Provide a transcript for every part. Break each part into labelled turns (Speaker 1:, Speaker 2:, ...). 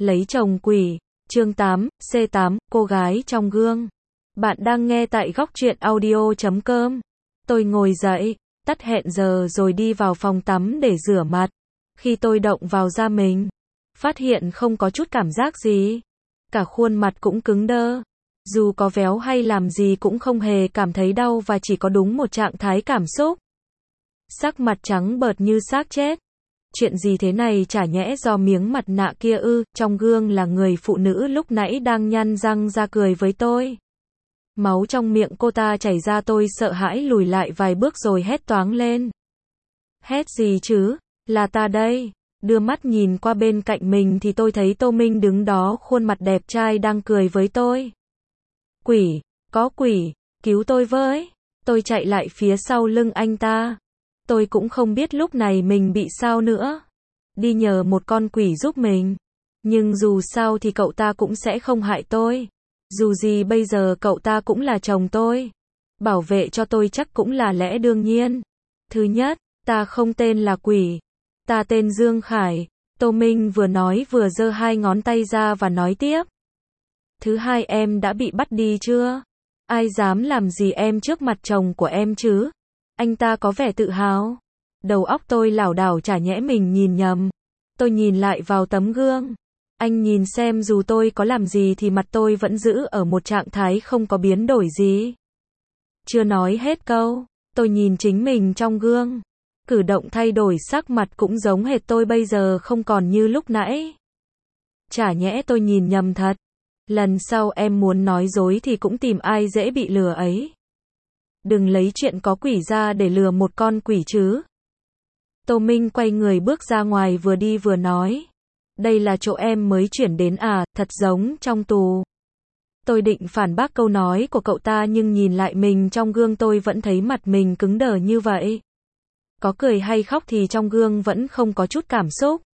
Speaker 1: Lấy chồng quỷ, chương 8, C8, cô gái trong gương. Bạn đang nghe tại góc truyện audio.com. Tôi ngồi dậy, tắt hẹn giờ rồi đi vào phòng tắm để rửa mặt. Khi tôi động vào da mình, phát hiện không có chút cảm giác gì. Cả khuôn mặt cũng cứng đơ. Dù có véo hay làm gì cũng không hề cảm thấy đau và chỉ có đúng một trạng thái cảm xúc. Sắc mặt trắng bợt như xác chết. Chuyện gì thế này, chả nhẽ do miếng mặt nạ kia ư? Trong gương là người phụ nữ lúc nãy đang nhăn răng ra cười với tôi. Máu trong miệng cô ta chảy ra, tôi sợ hãi lùi lại vài bước rồi hét toáng lên. Hét gì chứ? Là ta đây. Đưa mắt nhìn qua bên cạnh mình thì tôi thấy Tô Minh đứng đó, khuôn mặt đẹp trai đang cười với tôi. Quỷ, có quỷ, cứu tôi với. Tôi chạy lại phía sau lưng anh ta. Tôi cũng không biết lúc này mình bị sao nữa. Đi nhờ một con quỷ giúp mình. Nhưng dù sao thì cậu ta cũng sẽ không hại tôi. Dù gì bây giờ cậu ta cũng là chồng tôi. Bảo vệ cho tôi chắc cũng là lẽ đương nhiên. Thứ nhất, ta không tên là quỷ. Ta tên Dương Khải. Tô Minh vừa nói vừa giơ hai ngón tay ra và nói tiếp. Thứ hai, em đã bị bắt đi chưa? Ai dám làm gì em trước mặt chồng của em chứ? Anh ta có vẻ tự hào. Đầu óc tôi lảo đảo, chả nhẽ mình nhìn nhầm. Tôi nhìn lại vào tấm gương. Anh nhìn xem, dù tôi có làm gì thì mặt tôi vẫn giữ ở một trạng thái không có biến đổi gì. Chưa nói hết câu, tôi nhìn chính mình trong gương. Cử động thay đổi, sắc mặt cũng giống hệt tôi bây giờ, không còn như lúc nãy. Chả nhẽ tôi nhìn nhầm thật. Lần sau em muốn nói dối thì cũng tìm ai dễ bị lừa ấy. Đừng lấy chuyện có quỷ ra để lừa một con quỷ chứ. Tô Minh quay người bước ra ngoài, vừa đi vừa nói. Đây là chỗ em mới chuyển đến à, thật giống trong tù. Tôi định phản bác câu nói của cậu ta nhưng nhìn lại mình trong gương tôi vẫn thấy mặt mình cứng đờ như vậy. Có cười hay khóc thì trong gương vẫn không có chút cảm xúc.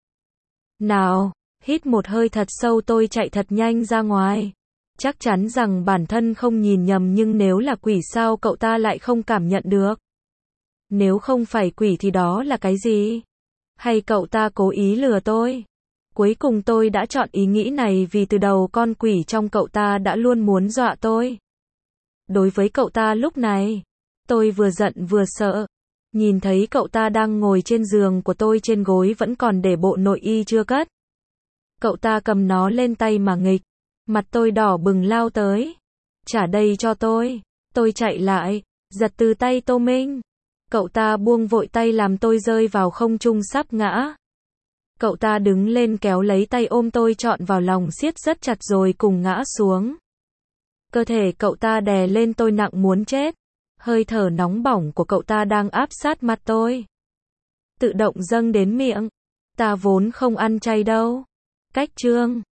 Speaker 1: Nào, hít một hơi thật sâu, tôi chạy thật nhanh ra ngoài. Chắc chắn rằng bản thân không nhìn nhầm, nhưng nếu là quỷ sao cậu ta lại không cảm nhận được? Nếu không phải quỷ thì đó là cái gì? Hay cậu ta cố ý lừa tôi? Cuối cùng tôi đã chọn ý nghĩ này vì từ đầu con quỷ trong cậu ta đã luôn muốn dọa tôi. Đối với cậu ta lúc này, tôi vừa giận vừa sợ. Nhìn thấy cậu ta đang ngồi trên giường của tôi, trên gối vẫn còn để bộ nội y chưa cất. Cậu ta cầm nó lên tay mà nghịch. Mặt tôi đỏ bừng lao tới. Trả đây cho tôi. Tôi chạy lại, giật từ tay Tô Minh. Cậu ta buông vội tay làm tôi rơi vào không trung sắp ngã. Cậu ta đứng lên kéo lấy tay ôm tôi trọn vào lòng, siết rất chặt rồi cùng ngã xuống. Cơ thể cậu ta đè lên tôi nặng muốn chết. Hơi thở nóng bỏng của cậu ta đang áp sát mặt tôi. Tự động dâng đến miệng. Ta vốn không ăn chay đâu. Cách chương